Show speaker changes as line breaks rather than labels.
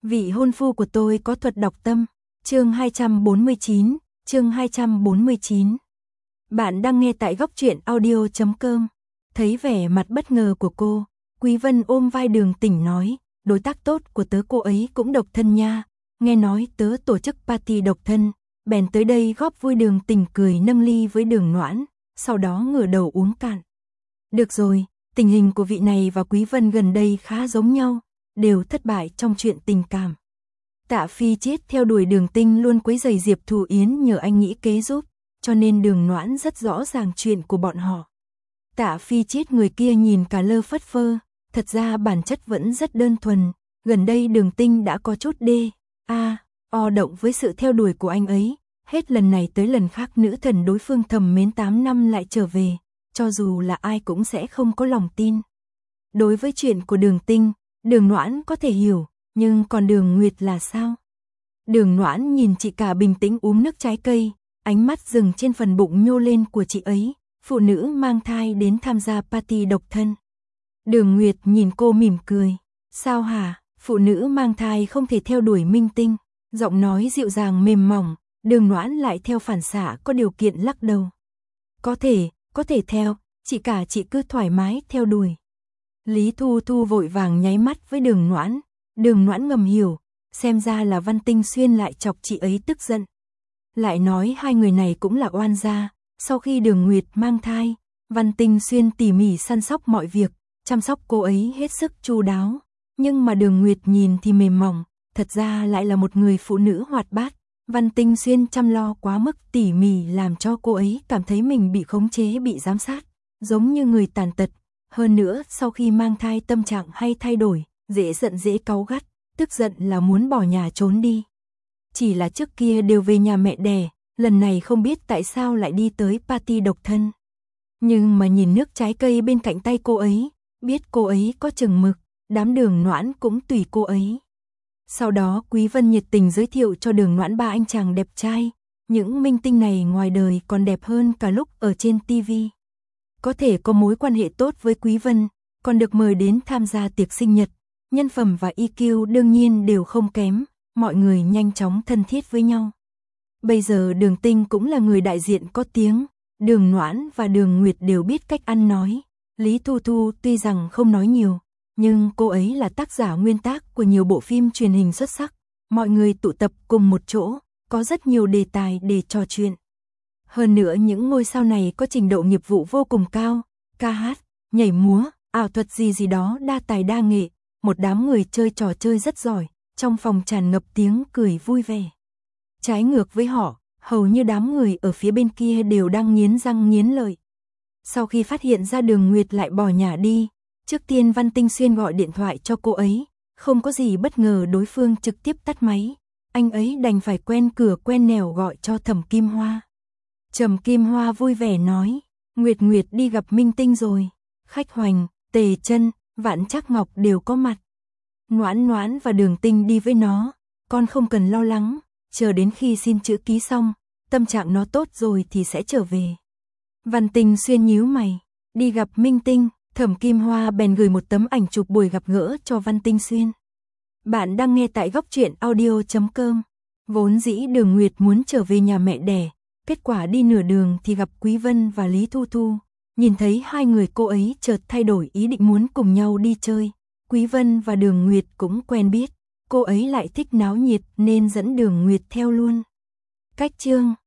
Vị hôn phu của tôi có thuật đọc tâm. Chương 249, chương 249. Bạn đang nghe tại góc truyện audio.com. Thấy vẻ mặt bất ngờ của cô, Quý Vân ôm vai Đường Tỉnh nói, đối tác tốt của tớ cô ấy cũng độc thân nha, nghe nói tớ tổ chức party độc thân, bèn tới đây góp vui. Đường Tỉnh cười nâng ly với Đường Noãn, sau đó ngửa đầu uống cạn. Được rồi, tình hình của vị này và Quý Vân gần đây khá giống nhau, đều thất bại trong chuyện tình cảm. Tạ Phi Chiết theo đuổi Đường Tinh luôn quấy rầy Diệp Thù Yến nhờ anh nghĩ kế giúp, cho nên Đường Noãn rất rõ ràng chuyện của bọn họ. Tạ Phi Chiết người kia nhìn cả lơ phất phơ, thật ra bản chất vẫn rất đơn thuần, gần đây Đường Tinh đã có chút o động với sự theo đuổi của anh ấy, hết lần này tới lần khác nữ thần đối phương thầm mến 8 năm lại trở về, cho dù là ai cũng sẽ không có lòng tin. Đối với chuyện của Đường Tinh, Đường Noãn có thể hiểu, nhưng còn Đường Nguyệt là sao? Đường Noãn nhìn chị cả bình tĩnh uống nước trái cây, ánh mắt dừng trên phần bụng nhô lên của chị ấy, phụ nữ mang thai đến tham gia party độc thân. Đường Nguyệt nhìn cô mỉm cười, sao hả, phụ nữ mang thai không thể theo đuổi minh tinh, giọng nói dịu dàng mềm mỏng, Đường Noãn lại theo phản xạ có điều kiện lắc đầu. Có thể theo, chị cả chị cứ thoải mái theo đuổi. Lý Thu Thu vội vàng nháy mắt với Đường Noãn, Đường Noãn ngầm hiểu, xem ra là Văn Tinh Xuyên lại chọc chị ấy tức giận. Lại nói hai người này cũng là oan gia, sau khi Đường Nguyệt mang thai, Văn Tinh Xuyên tỉ mỉ săn sóc mọi việc, chăm sóc cô ấy hết sức chu đáo, nhưng mà Đường Nguyệt nhìn thì mềm mỏng, thật ra lại là một người phụ nữ hoạt bát. Văn Tinh Xuyên chăm lo quá mức tỉ mỉ làm cho cô ấy cảm thấy mình bị khống chế, bị giám sát, giống như người tàn tật. Hơn nữa, sau khi mang thai tâm trạng hay thay đổi, dễ giận dễ cáu gắt, tức giận là muốn bỏ nhà trốn đi. Chỉ là trước kia đều về nhà mẹ đẻ, lần này không biết tại sao lại đi tới party độc thân. Nhưng mà nhìn nước trái cây bên cạnh tay cô ấy, biết cô ấy có chừng mực, đám Đường Noãn cũng tùy cô ấy. Sau đó Quý Vân nhiệt tình giới thiệu cho Đường Noãn ba anh chàng đẹp trai, những minh tinh này ngoài đời còn đẹp hơn cả lúc ở trên TV. Có thể có mối quan hệ tốt với Quý Vân, còn được mời đến tham gia tiệc sinh nhật, nhân phẩm và EQ đương nhiên đều không kém, mọi người nhanh chóng thân thiết với nhau. Bây giờ Đường Tinh cũng là người đại diện có tiếng, Đường Noãn và Đường Nguyệt đều biết cách ăn nói. Lý Thu Thu tuy rằng không nói nhiều, nhưng cô ấy là tác giả nguyên tác của nhiều bộ phim truyền hình xuất sắc, mọi người tụ tập cùng một chỗ, có rất nhiều đề tài để trò chuyện. Hơn nữa những ngôi sao này có trình độ nghiệp vụ vô cùng cao, ca hát, nhảy múa, ảo thuật gì đó đa tài đa nghệ, một đám người chơi trò chơi rất giỏi, trong phòng tràn ngập tiếng cười vui vẻ. Trái ngược với họ, hầu như đám người ở phía bên kia đều đang nghiến răng nghiến lợi. Sau khi phát hiện ra Đường Nguyệt lại bỏ nhà đi, trước tiên Văn Tinh Xuyên gọi điện thoại cho cô ấy, không có gì bất ngờ đối phương trực tiếp tắt máy, anh ấy đành phải quen cửa quen nẻo gọi cho Thẩm Kim Hoa. Trầm Kim Hoa vui vẻ nói, Nguyệt đi gặp minh tinh rồi, Khách Hoành, Tề Chân, Vạn Trác Ngọc đều có mặt. Noãn và Đường Tinh đi với nó, con không cần lo lắng, chờ đến khi xin chữ ký xong, tâm trạng nó tốt rồi thì sẽ trở về. Văn Tinh Xuyên nhíu mày, đi gặp minh tinh, Thẩm Kim Hoa bèn gửi một tấm ảnh chụp buổi gặp gỡ cho Văn Tinh Xuyên. Bạn đang nghe tại góc truyện audio.com. Vốn dĩ Đường Nguyệt muốn trở về nhà mẹ đẻ, kết quả đi nửa đường thì gặp Quý Vân và Lý Thu Thu, nhìn thấy hai người cô ấy chợt thay đổi ý định muốn cùng nhau đi chơi. Quý Vân và Đường Nguyệt cũng quen biết, cô ấy lại thích náo nhiệt nên dẫn Đường Nguyệt theo luôn. Cách chương